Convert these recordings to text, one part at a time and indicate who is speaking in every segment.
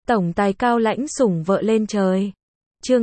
Speaker 1: Tổng tài cao lãnh sủng vợ lên trời. Chương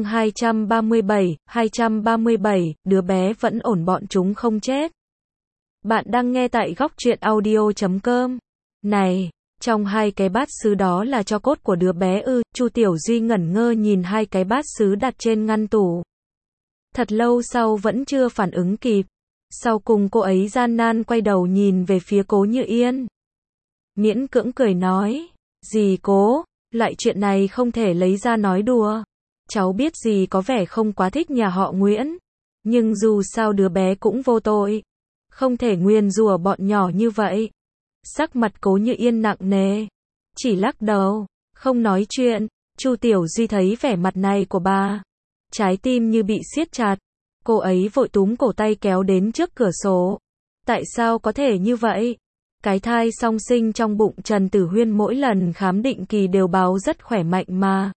Speaker 1: 237, đứa bé vẫn ổn bọn chúng không chết. Bạn đang nghe tại góc truyện audio.com. Này, trong hai cái bát sứ đó là tro cốt của đứa bé ư? Chu Tiểu Duy ngẩn ngơ nhìn hai cái bát sứ đặt trên ngăn tủ. Thật lâu sau vẫn chưa phản ứng kịp. Sau cùng cô ấy gian nan quay đầu nhìn về phía Cố Như Yên. Miễn cưỡng cười nói, dì Cố, loại chuyện này không thể lấy ra nói đùa. Cháu biết dì có vẻ không quá thích nhà họ Nguyễn, nhưng dù sao đứa bé cũng vô tội, không thể nguyền rủa bọn nhỏ như vậy. Sắc mặt Cố Như Yên nặng nề, chỉ lắc đầu, không nói chuyện. Chu Tiểu Duy thấy vẻ mặt này của bà, trái tim như bị siết chặt. Cô ấy vội túm cổ tay kéo đến trước cửa sổ. Tại sao có thể như vậy? Cái thai song sinh trong bụng Trần Tử Huyên mỗi lần khám định kỳ đều báo rất khỏe mạnh mà.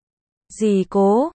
Speaker 1: Dì Cố,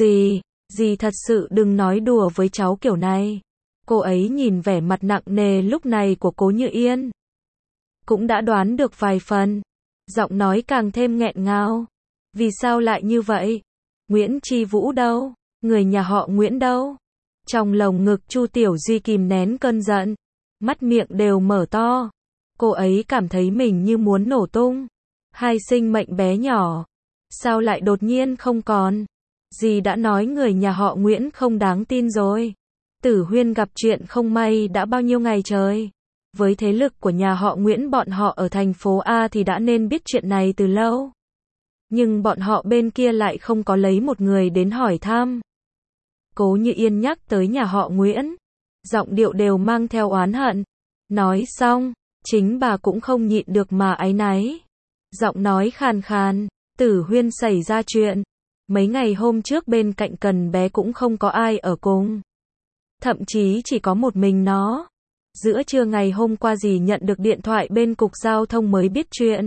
Speaker 1: dì thật sự đừng nói đùa với cháu kiểu này. Cô ấy nhìn vẻ mặt nặng nề lúc này của Cố Như Yên, cũng đã đoán được vài phần. Giọng nói càng thêm nghẹn ngào. Vì sao lại như vậy? Nguyễn Chi Vũ đâu? Người nhà họ Nguyễn đâu? Trong lồng ngực Chu Tiểu Duy kìm nén cơn giận, mắt miệng đều mở to. Cô ấy cảm thấy mình như muốn nổ tung. Hai sinh mệnh bé nhỏ, sao lại đột nhiên không còn? Dì đã nói người nhà họ Nguyễn không đáng tin rồi. Tử Huyên gặp chuyện không may đã bao nhiêu ngày trời. Với thế lực của nhà họ Nguyễn bọn họ ở thành phố A thì đã nên biết chuyện này từ lâu. Nhưng bọn họ bên kia lại không có lấy một người đến hỏi thăm. Cố Như Yên nhắc tới nhà họ Nguyễn, giọng điệu đều mang theo oán hận. Nói xong, chính bà cũng không nhịn được mà áy náy. Giọng nói khàn khàn, Tử Huyên xảy ra chuyện. Mấy ngày hôm trước bên cạnh Cần bé cũng không có ai ở cùng. Thậm chí chỉ có một mình nó. Giữa trưa ngày hôm qua dì nhận được điện thoại bên cục giao thông mới biết chuyện.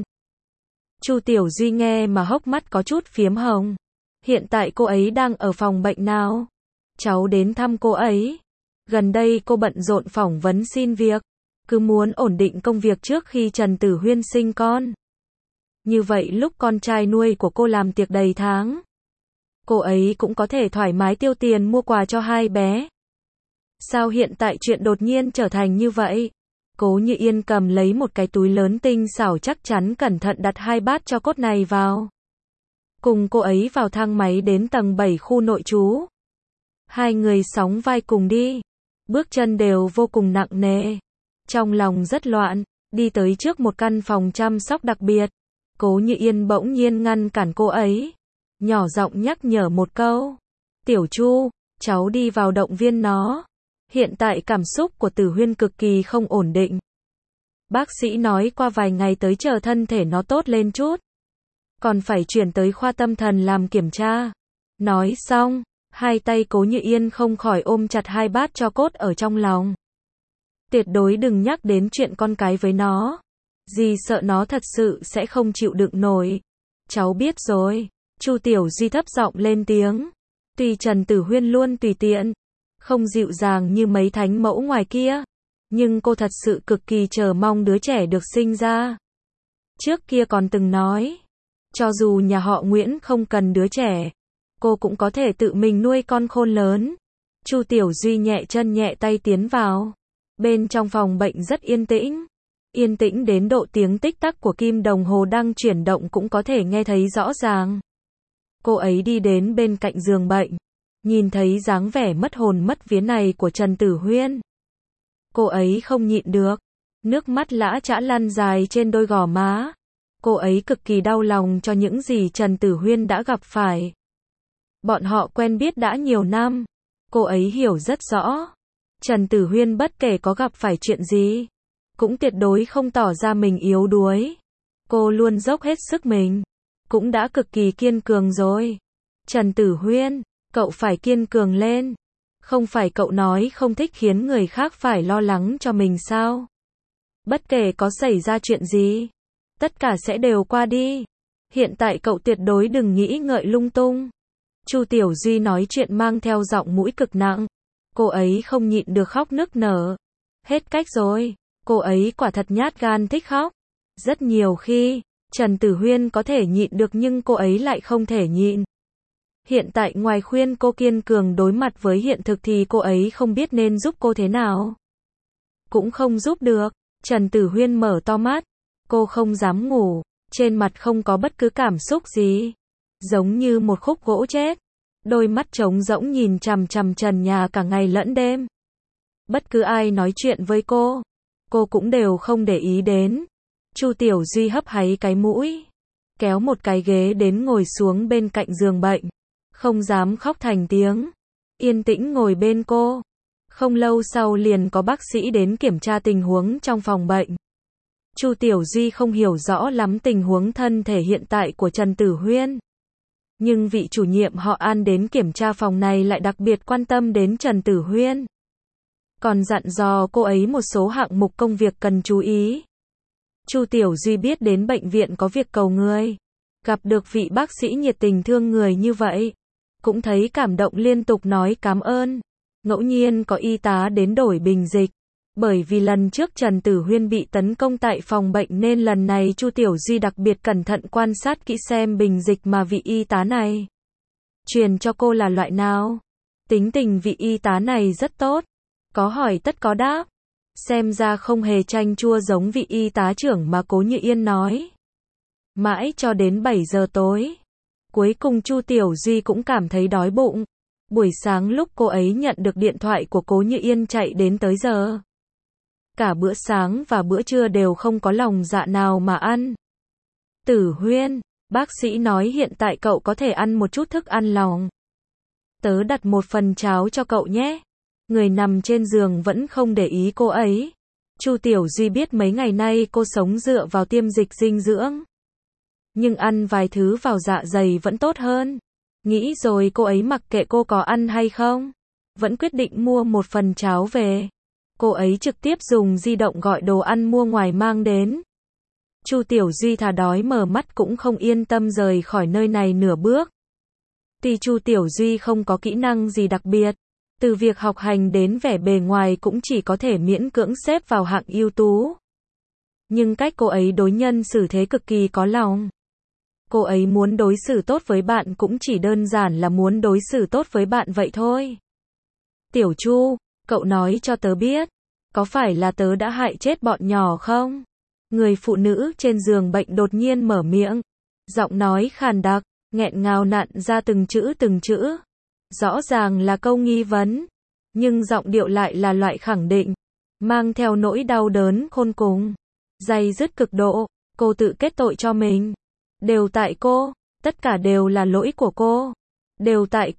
Speaker 1: Chu Tiểu Duy nghe mà hốc mắt có chút phiếm hồng. Hiện tại cô ấy đang ở phòng bệnh nào? Cháu đến thăm cô ấy. Gần đây cô bận rộn phỏng vấn xin việc, cứ muốn ổn định công việc trước khi Trần Tử Huyên sinh con. Như vậy lúc con trai nuôi của cô làm tiệc đầy tháng, cô ấy cũng có thể thoải mái tiêu tiền mua quà cho hai bé. Sao hiện tại chuyện đột nhiên trở thành như vậy? Cố Như Yên cầm lấy một cái túi lớn tinh xảo chắc chắn cẩn thận đặt hai bát tro cốt này vào. Cùng cô ấy vào thang máy đến tầng 7 khu nội trú. Hai người sóng vai cùng đi. Bước chân đều vô cùng nặng nề. Trong lòng rất loạn, đi tới trước một căn phòng chăm sóc đặc biệt. Cố Như Yên bỗng nhiên ngăn cản cô ấy. Nhỏ giọng nhắc nhở một câu. Tiểu Chu, cháu đi vào động viên nó. Hiện tại cảm xúc của Tử Huyên cực kỳ không ổn định. Bác sĩ nói qua vài ngày tới chờ thân thể nó tốt lên chút, còn phải chuyển tới khoa tâm thần làm kiểm tra. Nói xong, hai tay Cố Như Yên không khỏi ôm chặt hai bát tro cốt ở trong lòng. Tuyệt đối đừng nhắc đến chuyện con cái với nó. Dì sợ nó thật sự sẽ không chịu đựng nổi. Cháu biết rồi. Chu Tiểu Duy thấp giọng lên tiếng. Tuy Trần Tử Huyên luôn tùy tiện, không dịu dàng như mấy thánh mẫu ngoài kia, nhưng cô thật sự cực kỳ chờ mong đứa trẻ được sinh ra. Trước kia còn từng nói, cho dù nhà họ Nguyễn không cần đứa trẻ, cô cũng có thể tự mình nuôi con khôn lớn. Chu Tiểu Duy nhẹ chân nhẹ tay tiến vào. Bên trong phòng bệnh rất yên tĩnh. Yên tĩnh đến độ tiếng tích tắc của kim đồng hồ đang chuyển động cũng có thể nghe thấy rõ ràng. Cô ấy đi đến bên cạnh giường bệnh, nhìn thấy dáng vẻ mất hồn mất vía này của Trần Tử Huyên. Cô ấy không nhịn được, nước mắt lã chã lăn dài trên đôi gò má. Cô ấy cực kỳ đau lòng cho những gì Trần Tử Huyên đã gặp phải. Bọn họ quen biết đã nhiều năm, cô ấy hiểu rất rõ. Trần Tử Huyên bất kể có gặp phải chuyện gì, cũng tuyệt đối không tỏ ra mình yếu đuối. Cô luôn dốc hết sức mình, cũng đã cực kỳ kiên cường rồi. Trần Tử Huyên, cậu phải kiên cường lên. Không phải cậu nói không thích khiến người khác phải lo lắng cho mình sao? Bất kể có xảy ra chuyện gì, tất cả sẽ đều qua đi. Hiện tại cậu tuyệt đối đừng nghĩ ngợi lung tung. Chu Tiểu Duy nói chuyện mang theo giọng mũi cực nặng. Cô ấy không nhịn được khóc nức nở. Hết cách rồi, cô ấy quả thật nhát gan thích khóc. Rất nhiều khi, Trần Tử Huyên có thể nhịn được nhưng cô ấy lại không thể nhịn. Hiện tại ngoài khuyên cô kiên cường đối mặt với hiện thực thì cô ấy không biết nên giúp cô thế nào. Cũng không giúp được. Trần Tử Huyên mở to mắt. Cô không dám ngủ. Trên mặt không có bất cứ cảm xúc gì. Giống như một khúc gỗ chết. Đôi mắt trống rỗng nhìn chằm chằm trần nhà cả ngày lẫn đêm. Bất cứ ai nói chuyện với cô cũng đều không để ý đến. Chu Tiểu Duy hấp háy cái mũi, kéo một cái ghế đến ngồi xuống bên cạnh giường bệnh. Không dám khóc thành tiếng. Yên tĩnh ngồi bên cô. Không lâu sau liền có bác sĩ đến kiểm tra tình huống trong phòng bệnh. Chu Tiểu Duy không hiểu rõ lắm tình huống thân thể hiện tại của Trần Tử Huyên. Nhưng vị chủ nhiệm họ An đến kiểm tra phòng này lại đặc biệt quan tâm đến Trần Tử Huyên. Còn dặn dò cô ấy một số hạng mục công việc cần chú ý. Chu Tiểu Duy biết đến bệnh viện có việc cầu người. Gặp được vị bác sĩ nhiệt tình thương người như vậy. Cũng thấy cảm động liên tục nói cảm ơn. Ngẫu nhiên có y tá đến đổi bình dịch. Bởi vì lần trước Trần Tử Huyên bị tấn công tại phòng bệnh nên lần này Chu Tiểu Duy đặc biệt cẩn thận quan sát kỹ xem bình dịch mà vị y tá này truyền cho cô là loại nào. Tính tình vị y tá này rất tốt. Có hỏi tất có đáp. Xem ra không hề chanh chua giống vị y tá trưởng mà Cố Như Yên nói. Mãi cho đến 7 giờ tối. Cuối cùng Chu Tiểu Duy cũng cảm thấy đói bụng. Buổi sáng lúc cô ấy nhận được điện thoại của Cố Như Yên chạy đến tới giờ. Cả bữa sáng và bữa trưa đều không có lòng dạ nào mà ăn. Tử Huyên, bác sĩ nói hiện tại cậu có thể ăn một chút thức ăn lòng. Tớ đặt một phần cháo cho cậu nhé. Người nằm trên giường vẫn không để ý cô ấy. Chu Tiểu Duy biết mấy ngày nay cô sống dựa vào tiêm dịch dinh dưỡng. Nhưng ăn vài thứ vào dạ dày vẫn tốt hơn. Nghĩ rồi cô ấy mặc kệ cô có ăn hay không. Vẫn quyết định mua một phần cháo về. Cô ấy trực tiếp dùng di động gọi đồ ăn mua ngoài mang đến. Chu Tiểu Duy thà đói mở mắt cũng không yên tâm rời khỏi nơi này nửa bước. Tuy Chu Tiểu Duy không có kỹ năng gì đặc biệt. Từ việc học hành đến vẻ bề ngoài cũng chỉ có thể miễn cưỡng xếp vào hạng ưu tú. Nhưng cách cô ấy đối nhân xử thế cực kỳ có lòng. Cô ấy muốn đối xử tốt với bạn cũng chỉ đơn giản là muốn đối xử tốt với bạn vậy thôi. Tiểu Chu, cậu nói cho tớ biết, có phải là tớ đã hại chết bọn nhỏ không? Người phụ nữ trên giường bệnh đột nhiên mở miệng. Giọng nói khàn đặc, nghẹn ngào nặn ra từng chữ. Rõ ràng là câu nghi vấn, nhưng giọng điệu lại là loại khẳng định, mang theo nỗi đau đớn khôn cùng, day dứt cực độ. Cô tự kết tội cho mình. Đều tại cô, tất cả đều là lỗi của cô. Đều tại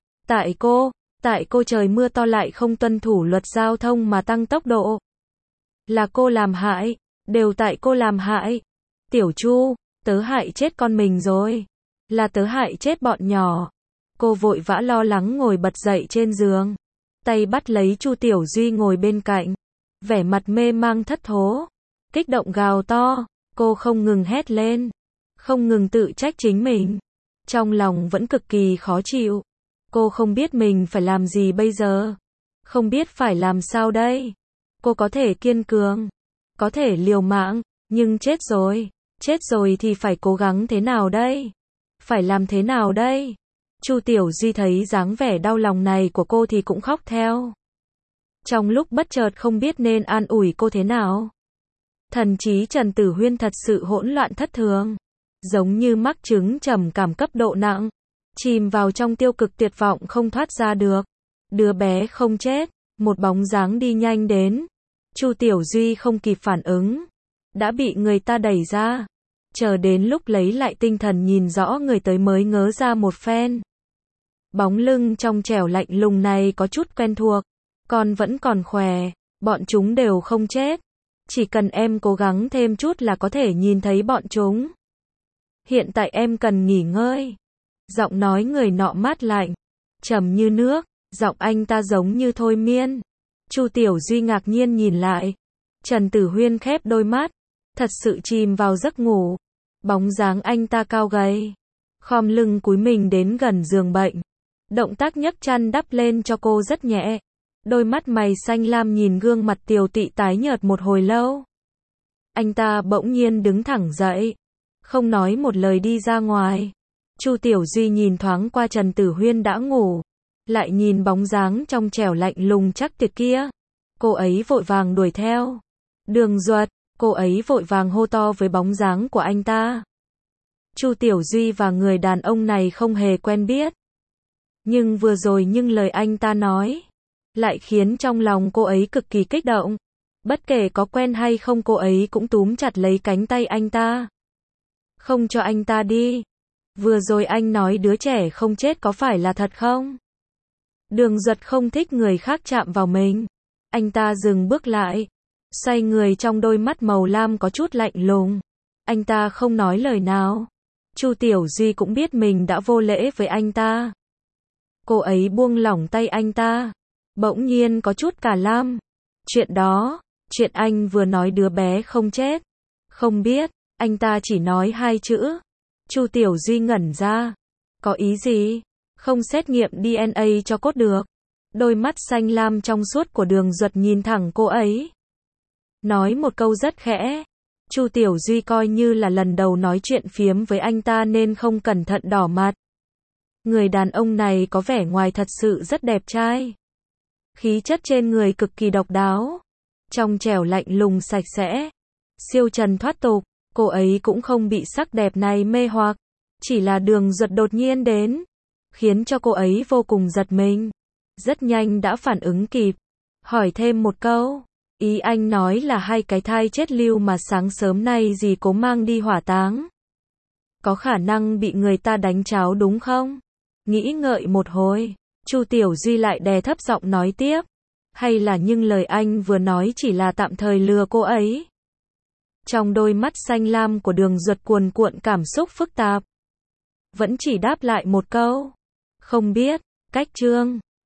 Speaker 1: cô trời mưa to lại không tuân thủ luật giao thông mà tăng tốc độ. Là cô làm hại, đều tại cô làm hại. Tiểu Chu, tớ hại chết con mình rồi. Là tớ hại chết bọn nhỏ. Cô vội vã lo lắng ngồi bật dậy trên giường. Tay bắt lấy Chu Tiểu Duy ngồi bên cạnh. Vẻ mặt mê mang thất thố. Kích động gào to. Cô không ngừng hét lên. Không ngừng tự trách chính mình. Trong lòng vẫn cực kỳ khó chịu. Cô không biết mình phải làm gì bây giờ. Không biết phải làm sao đây. Cô có thể kiên cường. Có thể liều mạng. Nhưng chết rồi. Chết rồi thì phải cố gắng thế nào đây? Phải làm thế nào đây? Chu Tiểu Duy thấy dáng vẻ đau lòng này của cô thì cũng khóc theo. Trong lúc bất chợt không biết nên an ủi cô thế nào. Thần trí Trần Tử Huyên thật sự hỗn loạn thất thường. Giống như mắc chứng trầm cảm cấp độ nặng. Chìm vào trong tiêu cực tuyệt vọng không thoát ra được. Đứa bé không chết. Một bóng dáng đi nhanh đến. Chu Tiểu Duy không kịp phản ứng. Đã bị người ta đẩy ra. Chờ đến lúc lấy lại tinh thần nhìn rõ người tới mới ngớ ra một phen. Bóng lưng trong trẻo lạnh lùng này có chút quen thuộc. Con vẫn còn khỏe. Bọn chúng đều không chết. Chỉ cần em cố gắng thêm chút là có thể nhìn thấy bọn chúng. Hiện tại em cần nghỉ ngơi. Giọng nói người nọ mát lạnh. Trầm như nước. Giọng anh ta giống như thôi miên. Chu Tiểu Duy ngạc nhiên nhìn lại. Trần Tử Huyên khép đôi mắt. Thật sự chìm vào giấc ngủ. Bóng dáng anh ta cao gầy. Khom lưng cúi mình đến gần giường bệnh. Động tác nhấc chăn đắp lên cho cô rất nhẹ. Đôi mắt mày xanh lam nhìn gương mặt tiều tụy tái nhợt một hồi lâu. Anh ta bỗng nhiên đứng thẳng dậy. không nói một lời đi ra ngoài. Chu Tiểu Duy nhìn thoáng qua Trần Tử Huyên đã ngủ, lại nhìn bóng dáng trong trẻo lạnh lùng chắc tuyệt kia. Cô ấy vội vàng đuổi theo. Đường Duật, cô ấy vội vàng hô to với bóng dáng của anh ta. Chu Tiểu Duy và người đàn ông này không hề quen biết. Nhưng vừa rồi lời anh ta nói, lại khiến trong lòng cô ấy cực kỳ kích động. Bất kể có quen hay không cô ấy cũng túm chặt lấy cánh tay anh ta. Không cho anh ta đi. Vừa rồi anh nói đứa trẻ không chết có phải là thật không? Đường Duật không thích người khác chạm vào mình. Anh ta dừng bước lại, xoay người, trong đôi mắt màu lam có chút lạnh lùng. Anh ta không nói lời nào. Chu Tiểu Duy cũng biết mình đã vô lễ với anh ta. Cô ấy buông lỏng tay anh ta, bỗng nhiên có chút cả lam. Chuyện anh vừa nói đứa bé không chết. Không biết, anh ta chỉ nói 2 chữ. Chu Tiểu Duy ngẩn ra. Có ý gì? Không xét nghiệm DNA cho cốt được. Đôi mắt xanh lam trong suốt của Đường Duật nhìn thẳng cô ấy. Nói một câu rất khẽ. Chu Tiểu Duy coi như là lần đầu nói chuyện phiếm với anh ta nên không cẩn thận đỏ mặt. Người đàn ông này có vẻ ngoài thật sự rất đẹp trai. Khí chất trên người cực kỳ độc đáo. Trong trẻo lạnh lùng sạch sẽ. Siêu trần thoát tục. Cô ấy cũng không bị sắc đẹp này mê hoặc. Chỉ là Đường Duật đột nhiên đến, khiến cho cô ấy vô cùng giật mình. Rất nhanh đã phản ứng kịp. Hỏi thêm một câu. Ý anh nói là 2 cái thai chết lưu mà sáng sớm nay dì Cố mang đi hỏa táng. Có khả năng bị người ta đánh cháo đúng không? Nghĩ ngợi một hồi, Chu Tiểu Duy lại đè thấp giọng nói tiếp. Hay là lời anh vừa nói chỉ là tạm thời lừa cô ấy? Trong đôi mắt xanh lam của Đường Duật cuồn cuộn cảm xúc phức tạp. Vẫn chỉ đáp lại một câu. Không biết. Cách chương